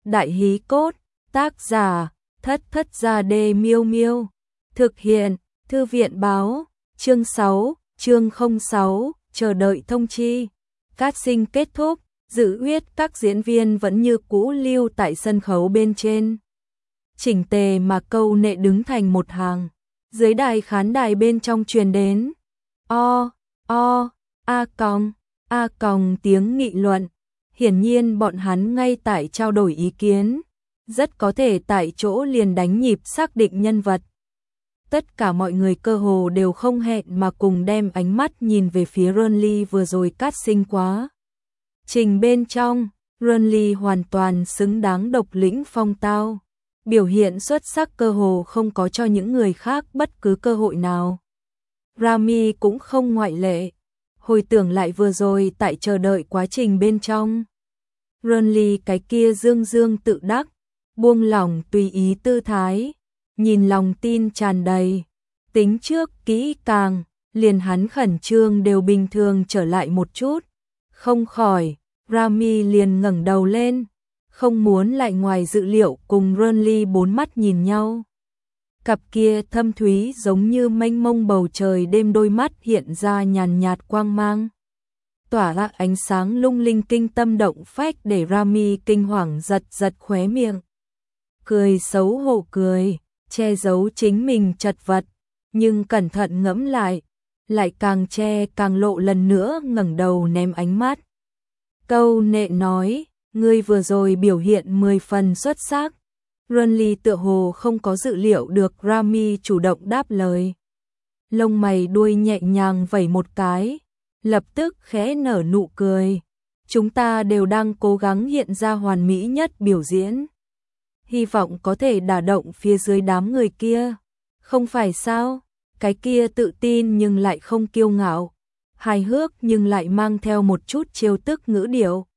Đại hí cốt, tác giả, Thất Thất Gia Đê Miêu Miêu. Thực hiện, Thư viện báo, chương 6, chương 06, chờ đợi thông chi. Casting kết thúc, Dự Uyết các diễn viên vẫn như cũ lưu tại sân khấu bên trên. Chỉnh tề mà câu nệ đứng thành một hàng. Dưới đài khán đài bên trong truyền đến. A còng tiếng nghị luận. Hiển nhiên bọn hắn ngay tại trao đổi ý kiến. Rất có thể tại chỗ liền đánh nhịp xác định nhân vật. Tất cả mọi người cơ hồ đều không hẹn mà cùng đem ánh mắt nhìn về phía Renly vừa rồi casting quá. Trình bên trong, Renly hoàn toàn xứng đáng độc lĩnh phong tao. Biểu hiện xuất sắc cơ hồ không có cho những người khác bất cứ cơ hội nào. Rami cũng không ngoại lệ. Hồi tưởng lại vừa rồi tại chờ đợi quá trình bên trong. Renly cái kia dương dương tự đắc, buông lỏng tùy ý tư thái, nhìn lòng tin tràn đầy, tính trước kỹ càng, liền hắn khẩn trương đều bình thường trở lại một chút. Không khỏi, Rami liền ngẩng đầu lên, không muốn lại ngoài dự liệu cùng Renly bốn mắt nhìn nhau. Cặp kia thâm thúy giống như mênh mông bầu trời đêm đôi mắt hiện ra nhàn nhạt quang mang. Tỏa ra ánh sáng lung linh kinh tâm động phách để Rami kinh hoàng giật giật khóe miệng. Cười xấu hổ cười, che giấu chính mình chật vật, nhưng cẩn thận ngẫm lại càng che càng lộ lần nữa ngẩng đầu ném ánh mắt. Câu nệ nói, ngươi vừa rồi biểu hiện 10 phần xuất sắc. Renly tựa hồ không có dự liệu được Rami chủ động đáp lời. Lông mày đuôi nhẹ nhàng vẩy một cái, lập tức khẽ nở nụ cười. Chúng ta đều đang cố gắng hiện ra hoàn mỹ nhất biểu diễn. Hy vọng có thể đả động phía dưới đám người kia. Không phải sao? Cái kia tự tin nhưng lại không kiêu ngạo, hài hước nhưng lại mang theo một chút trêu tức ngữ điệu.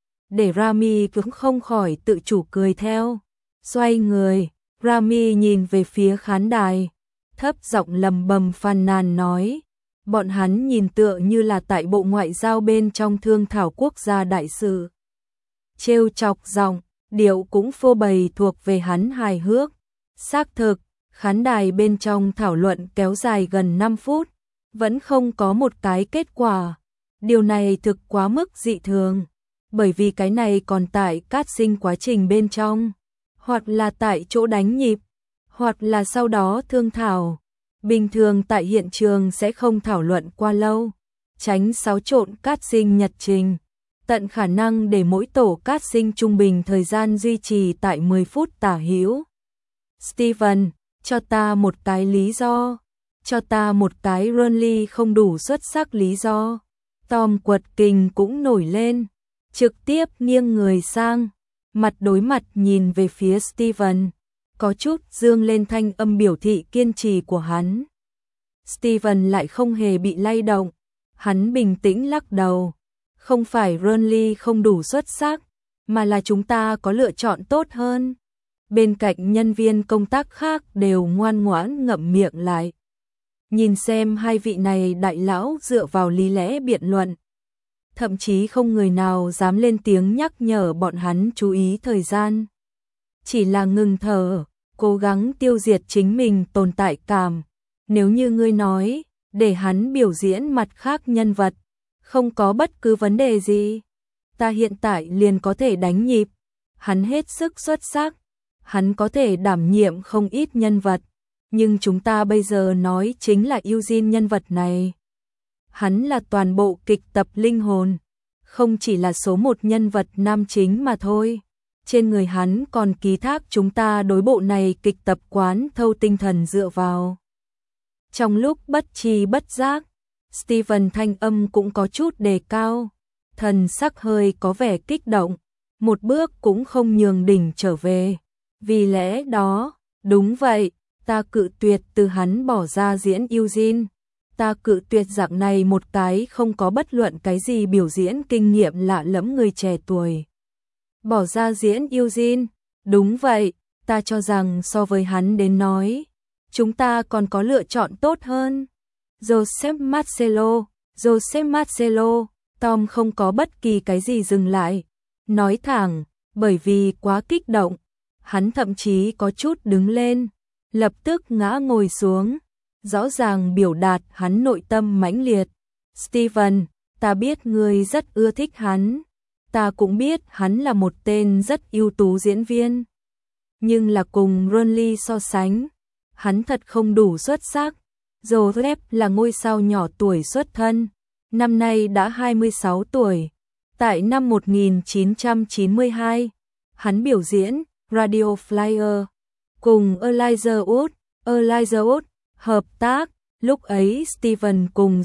Để Rami cũng không khỏi tự chủ cười theo. Xoay người, Rami nhìn về phía khán đài, thấp giọng lầm bầm phàn nàn nói. Bọn hắn nhìn tựa như là tại bộ ngoại giao bên trong thương thảo quốc gia đại sự. Trêu chọc giọng, điệu cũng phô bày thuộc về hắn hài hước. Xác thực, khán đài bên trong thảo luận kéo dài gần 5 phút, vẫn không có một cái kết quả. Điều này thực quá mức dị thường, bởi vì cái này còn tại casting quá trình bên trong, hoặc là tại chỗ đánh nhịp, hoặc là sau đó thương thảo. Bình thường tại hiện trường sẽ không thảo luận qua lâu, tránh xáo trộn casting nhật trình, tận khả năng để mỗi tổ casting trung bình thời gian duy trì tại 10 phút tả hữu. Steven, cho ta một cái lý do, cho ta một cái Renly không đủ xuất sắc lý do. Tom Quật Kình cũng nổi lên, trực tiếp nghiêng người sang, mặt đối mặt nhìn về phía Steven, có chút dương lên thanh âm biểu thị kiên trì của hắn. Steven lại không hề bị lay động, hắn bình tĩnh lắc đầu. Không phải Renly không đủ xuất sắc, mà là chúng ta có lựa chọn tốt hơn. Bên cạnh nhân viên công tác khác đều ngoan ngoãn ngậm miệng lại. Nhìn xem hai vị này đại lão dựa vào lý lẽ biện luận. Thậm chí không người nào dám lên tiếng nhắc nhở bọn hắn chú ý thời gian. Chỉ là ngừng thở, cố gắng tiêu diệt chính mình tồn tại cảm. Nếu như ngươi nói, để hắn biểu diễn mặt khác nhân vật, không có bất cứ vấn đề gì. Ta hiện tại liền có thể đánh nhịp. Hắn hết sức xuất sắc. Hắn có thể đảm nhiệm không ít nhân vật. Nhưng chúng ta bây giờ nói chính là Eugene nhân vật này. Hắn là toàn bộ kịch tập linh hồn. Không chỉ là số một nhân vật nam chính mà thôi. Trên người hắn còn ký thác chúng ta đối bộ này kịch tập quán thâu tinh thần dựa vào. Trong lúc bất tri bất giác, Steven thanh âm cũng có chút đề cao. Thần sắc hơi có vẻ kích động. Một bước cũng không nhường đỉnh trở về. Vì lẽ đó, đúng vậy, ta cự tuyệt từ hắn bỏ ra diễn Eugene. Ta cự tuyệt dạng này một cái không có bất luận cái gì biểu diễn kinh nghiệm lạ lẫm người trẻ tuổi. Bỏ ra diễn Eugene, đúng vậy, ta cho rằng so với hắn đến nói, chúng ta còn có lựa chọn tốt hơn. Joseph Marcelo, Tom không có bất kỳ cái gì dừng lại. Nói thẳng, Bởi vì quá kích động, hắn thậm chí có chút đứng lên, lập tức ngã ngồi xuống, rõ ràng biểu đạt hắn nội tâm mãnh liệt. Steven, ta biết ngươi rất ưa thích hắn, ta cũng biết hắn là một tên rất ưu tú diễn viên. Nhưng là cùng Ronnie so sánh, hắn thật không đủ xuất sắc. Joseph là ngôi sao nhỏ tuổi xuất thân, năm nay đã 26 tuổi. Tại năm 1992, hắn biểu diễn Radio Flyer cùng Elijah Wood hợp tác. Lúc ấy Steven cùng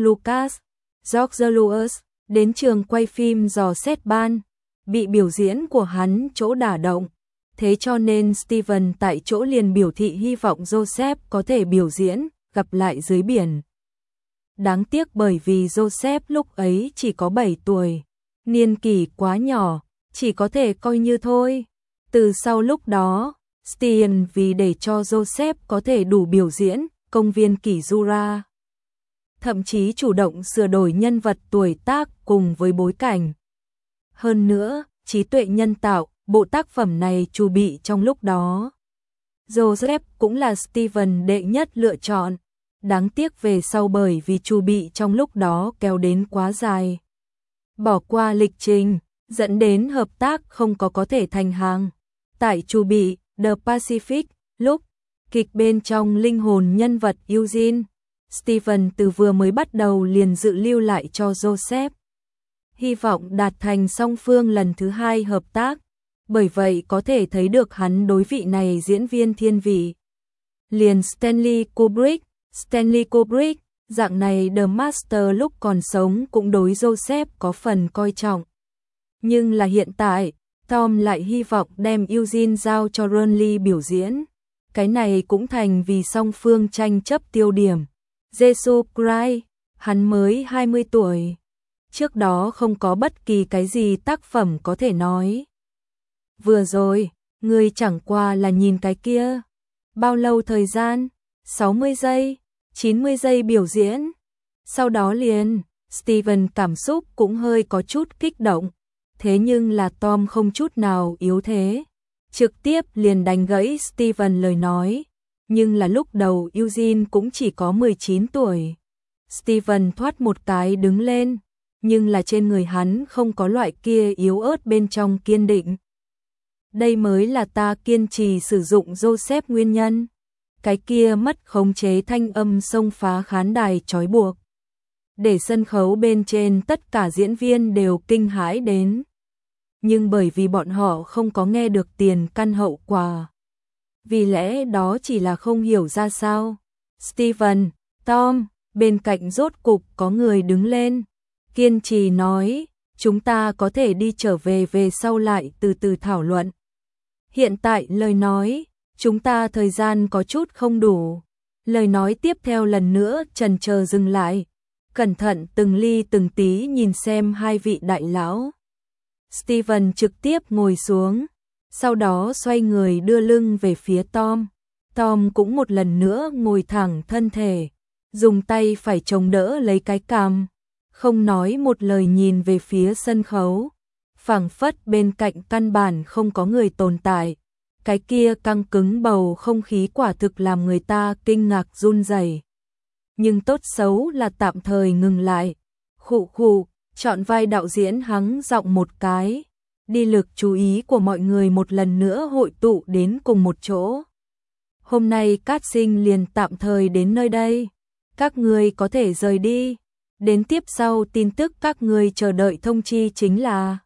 George Lucas đến trường quay phim dò xét ban, bị biểu diễn của hắn chỗ đả động. Thế cho nên Steven tại chỗ liền biểu thị hy vọng Joseph có thể biểu diễn Gặp lại dưới biển. Đáng tiếc bởi vì Joseph lúc ấy chỉ có 7 tuổi, niên kỷ quá nhỏ, chỉ có thể coi như thôi. Từ sau lúc đó, Steven vì để cho Joseph có thể đủ biểu diễn Công viên Kỷ Jura, thậm chí chủ động sửa đổi nhân vật tuổi tác cùng với bối cảnh. Hơn nữa, trí tuệ nhân tạo, bộ tác phẩm này chuẩn bị trong lúc đó. Joseph cũng là Steven đệ nhất lựa chọn. Đáng tiếc về sau bởi vì chuẩn bị trong lúc đó kéo đến quá dài, bỏ qua lịch trình, dẫn đến hợp tác không có thể thành hàng. Tại chuẩn bị The Pacific, lúc kịch bên trong linh hồn nhân vật Eugene, Steven từ vừa mới bắt đầu liền dự lưu lại cho Joseph, hy vọng đạt thành song phương lần thứ hai hợp tác. Bởi vậy có thể thấy được hắn đối vị này diễn viên thiên vị. Liền Stanley Kubrick, dạng này The Master lúc còn sống cũng đối Joseph có phần coi trọng. Nhưng là hiện tại, Tom lại hy vọng đem Eugene giao cho Ronnie biểu diễn. Cái này cũng thành vì song phương tranh chấp tiêu điểm. Jesus Christ, hắn mới 20 tuổi. Trước đó không có bất kỳ cái gì tác phẩm có thể nói. Vừa rồi, ngươi chẳng qua là nhìn cái kia. Bao lâu thời gian? 60 giây, 90 giây biểu diễn. Sau đó liền, Steven cảm xúc cũng hơi có chút kích động. Thế nhưng là Tom không chút nào yếu thế, trực tiếp liền đánh gãy Steven lời nói. Nhưng là lúc đầu Eugene cũng chỉ có 19 tuổi. Steven thoát một cái đứng lên, nhưng là trên người hắn không có loại kia yếu ớt bên trong kiên định. Đây mới là ta kiên trì sử dụng Joseph nguyên nhân. Cái kia mất khống chế thanh âm xông phá khán đài trói buộc, để sân khấu bên trên tất cả diễn viên đều kinh hãi đến. Nhưng bởi vì bọn họ không có nghe được tiền căn hậu quả, vì lẽ đó chỉ là không hiểu ra sao. Steven, Tom, bên cạnh rốt cục có người đứng lên, kiên trì nói, chúng ta có thể đi trở về sau lại từ từ thảo luận. Hiện tại lời nói, chúng ta thời gian có chút không đủ. Lời nói tiếp theo lần nữa chần chờ dừng lại, cẩn thận từng ly từng tí nhìn xem hai vị đại lão. Steven trực tiếp ngồi xuống, sau đó xoay người đưa lưng về phía Tom. Tom cũng một lần nữa ngồi thẳng thân thể, dùng tay phải chống đỡ lấy cái cằm, không nói một lời nhìn về phía sân khấu, phảng phất bên cạnh căn bản không có người tồn tại. Cái kia căng cứng bầu không khí quả thực làm người ta kinh ngạc run rẩy. Nhưng tốt xấu là tạm thời ngừng lại. Khụ khụ, chọn vai đạo diễn hắng giọng một cái, đi lực chú ý của mọi người một lần nữa hội tụ đến cùng một chỗ. Hôm nay casting liền tạm thời đến nơi đây, các người có thể rời đi. Đến tiếp sau tin tức các người chờ đợi thông chi chính là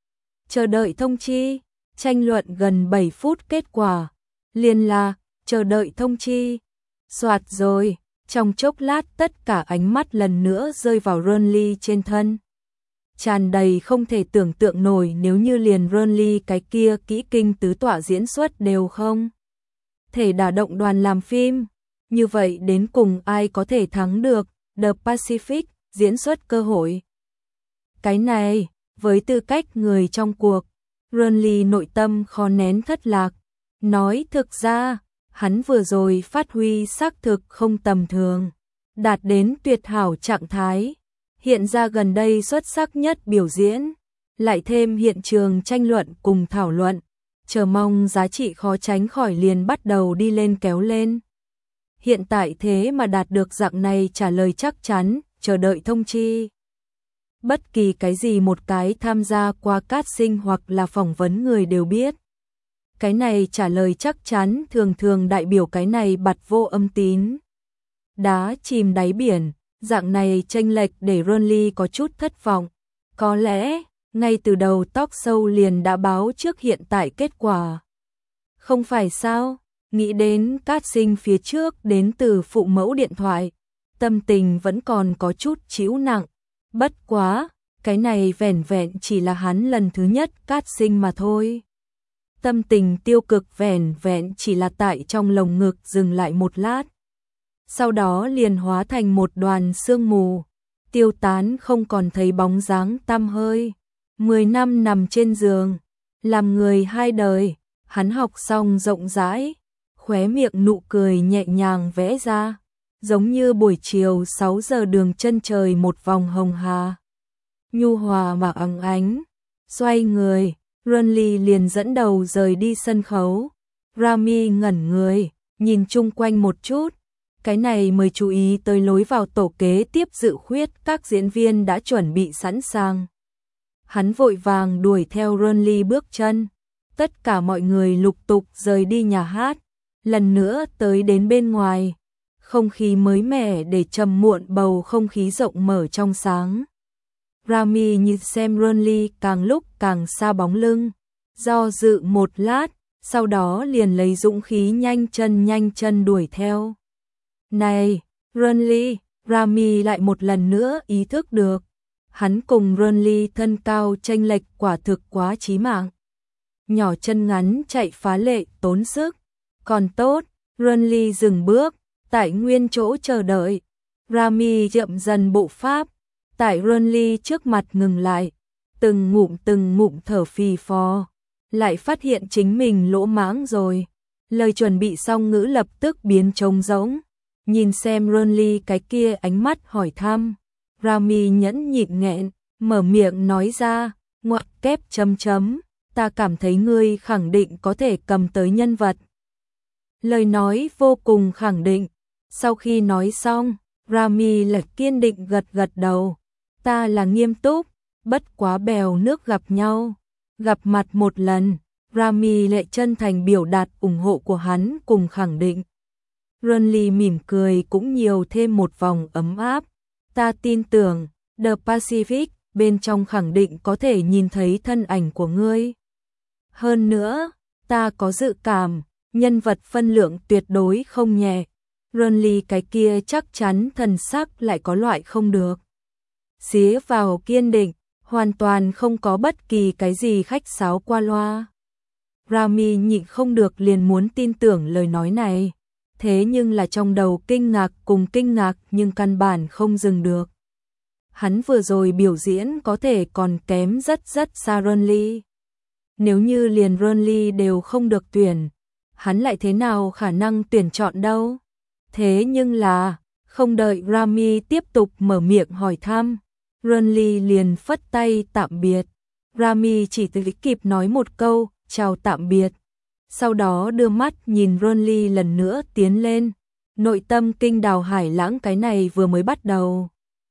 chờ đợi thông chi. Tranh luận gần 7 phút kết quả, liền là chờ đợi thông chi. Soạt rồi, trong chốc lát tất cả ánh mắt lần nữa rơi vào Ronnie trên thân. Tràn đầy không thể tưởng tượng nổi nếu như liền Ronnie cái kia kỹ kinh tứ tọa diễn xuất đều không thể đả động đoàn làm phim. Như vậy đến cùng ai có thể thắng được The Pacific diễn xuất cơ hội? Cái này, với tư cách người trong cuộc, Ronnie nội tâm khó nén thất lạc, nói thực ra, hắn vừa rồi phát huy xác thực không tầm thường, đạt đến tuyệt hảo trạng thái, hiện ra gần đây xuất sắc nhất biểu diễn. lại thêm hiện trường tranh luận cùng thảo luận, chờ mong giá trị khó tránh khỏi liền bắt đầu đi lên kéo lên. Hiện tại thế mà đạt được dạng này trả lời chắc chắn, chờ đợi thông chi. Bất kỳ cái gì một cái tham gia qua casting hoặc là phỏng vấn người đều biết. Cái này trả lời chắc chắn thường thường đại biểu cái này bặt vô âm tín. Đá chìm đáy biển, dạng này chênh lệch để Ronly có chút thất vọng. Có lẽ, ngay từ đầu talk show liền đã báo trước hiện tại kết quả. Không phải sao, nghĩ đến casting phía trước đến từ phụ mẫu điện thoại, tâm tình vẫn còn có chút trĩu nặng. Bất quá, cái này vẻn vẹn chỉ là hắn lần thứ nhất casting mà thôi. Tâm tình tiêu cực vẻn vẹn chỉ là tại trong lồng ngực dừng lại một lát. Sau đó liền hóa thành một đoàn sương mù, tiêu tán không còn thấy bóng dáng tăm hơi. 10 năm nằm trên giường, làm người hai đời, hắn học xong rộng rãi, khóe miệng nụ cười nhẹ nhàng vẽ ra, giống như buổi chiều 6 giờ đường chân trời một vòng hồng hà. Nhu hòa mà óng ánh, xoay người, Ronly liền dẫn đầu rời đi sân khấu. Rami ngẩn người, nhìn chung quanh một chút, cái này mới chú ý tới lối vào tổ kế tiếp dự khuyết các diễn viên đã chuẩn bị sẵn sàng. Hắn vội vàng đuổi theo Ronly bước chân, tất cả mọi người lục tục rời đi nhà hát, lần nữa tới đến bên ngoài, không khí mới mẻ để trầm muộn bầu không khí rộng mở trong sáng. Rami nhìn xem Ronly càng lúc càng xa bóng lưng, do dự một lát, sau đó liền lấy dũng khí nhanh chân đuổi theo. Này, Ronly, Rami lại một lần nữa ý thức được, hắn cùng Ronly thân cao chênh lệch quả thực quá chí mạng. Nhỏ chân ngắn chạy phá lệ tốn sức, còn tốt, Ronly dừng bước, tại nguyên chỗ chờ đợi. Rami chậm dần bộ pháp, tại Ronly trước mặt ngừng lại, từng ngụm thở phì phò, lại phát hiện chính mình lỗ mãng rồi. Lời chuẩn bị xong ngữ lập tức biến trống rỗng, nhìn xem Ronly cái kia ánh mắt hỏi thăm. Rami nhẫn nhịn nghẹn, mở miệng nói ra, ngoặc kép chấm chấm, ta cảm thấy ngươi khẳng định có thể cầm tới nhân vật. Lời nói vô cùng khẳng định, sau khi nói xong, Rami lại kiên định gật đầu, ta là nghiêm túc, bất quá bèo nước gặp nhau, gặp mặt một lần, Rami lại chân thành biểu đạt ủng hộ của hắn cùng khẳng định. Ronly mỉm cười cũng nhiều thêm một vòng ấm áp, ta tin tưởng, The Pacific, bên trong khẳng định có thể nhìn thấy thân ảnh của ngươi. Hơn nữa, ta có dự cảm, nhân vật phân lượng tuyệt đối không nhẹ. Ronly cái kia chắc chắn thần sắc lại có loại không được. Xía vào kiên định, hoàn toàn không có bất kỳ cái gì khách sáo qua loa. Rami nhịn không được liền muốn tin tưởng lời nói này. Thế nhưng là trong đầu kinh ngạc nhưng căn bản không dừng được. Hắn vừa rồi biểu diễn có thể còn kém rất xa Ronly. Nếu như liền Ronly đều không được tuyển, hắn lại thế nào khả năng tuyển chọn đâu. Thế nhưng là, không đợi Rami tiếp tục mở miệng hỏi thăm, Ronly liền phất tay tạm biệt. Rami chỉ kịp nói một câu, chào tạm biệt. Sau đó đưa mắt nhìn Ronly lần nữa tiến lên, nội tâm kinh đào hải lãng cái này vừa mới bắt đầu.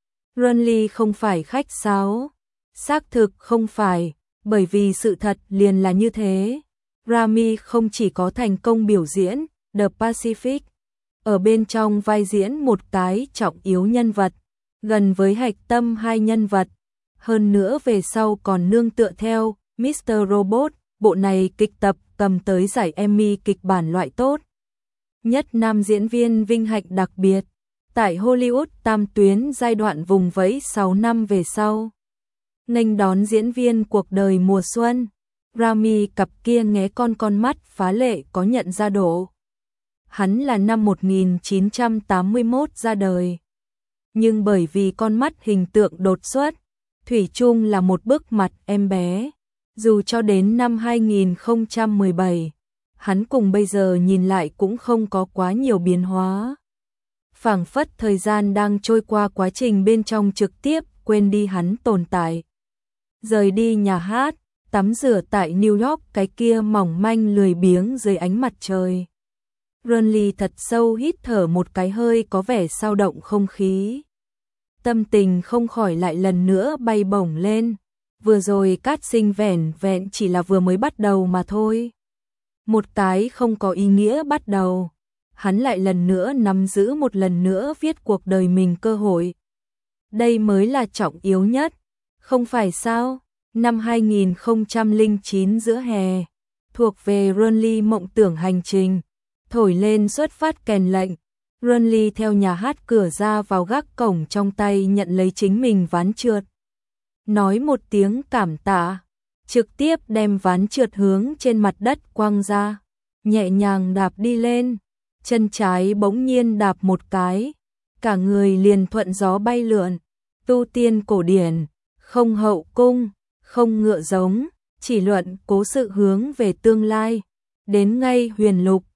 Ronly không phải khách sáo, xác thực không phải, bởi vì sự thật liền là như thế. Rami không chỉ có thành công biểu diễn The Pacific, ở bên trong vai diễn một cái trọng yếu nhân vật, gần với hạch tâm hai nhân vật, hơn nữa về sau còn nương tựa theo Mr. Robot, bộ này kịch tập cầm tới giải Emmy kịch bản loại tốt nhất nam diễn viên vinh hạnh đặc biệt, tại Hollywood tam tuyến giai đoạn vùng vẫy 6 năm về sau. Nghênh đón diễn viên cuộc đời mùa xuân, Rami cặp kia ngé con mắt phá lệ có nhận ra độ. Hắn là năm 1981 ra đời, nhưng bởi vì con mắt hình tượng đột xuất, thủy chung là một bức mặt em bé. Dù cho đến năm 2017, hắn cùng bây giờ nhìn lại cũng không có quá nhiều biến hóa. Phảng phất thời gian đang trôi qua quá trình bên trong trực tiếp quên đi hắn tồn tại. rời đi nhà hát, tắm rửa tại New York cái kia mỏng manh lười biếng dưới ánh mặt trời. Renly thật sâu hít thở một cái hơi có vẻ xao động không khí. Tâm tình không khỏi lại lần nữa bay bổng lên. Vừa rồi cát sinh vẻn vẹn chỉ là vừa mới bắt đầu mà thôi. Một cái không có ý nghĩa bắt đầu. Hắn lại lần nữa nắm giữ một lần nữa viết cuộc đời mình cơ hội. Đây mới là trọng yếu nhất. Không phải sao? Năm 2009 giữa hè, thuộc về Renly mộng tưởng hành trình. Thổi lên xuất phát kèn lệnh. Renly theo nhà hát cửa ra vào gác cổng, trong tay nhận lấy chính mình ván trượt. Nói một tiếng cảm tạ, trực tiếp đem ván trượt hướng trên mặt đất quăng ra, nhẹ nhàng đạp đi lên, chân trái bỗng nhiên đạp một cái, cả người liền thuận gió bay lượn. Tu tiên cổ điển, không hậu cung, không ngựa giống, chỉ luận cố sự hướng về tương lai, đến ngay huyền lục.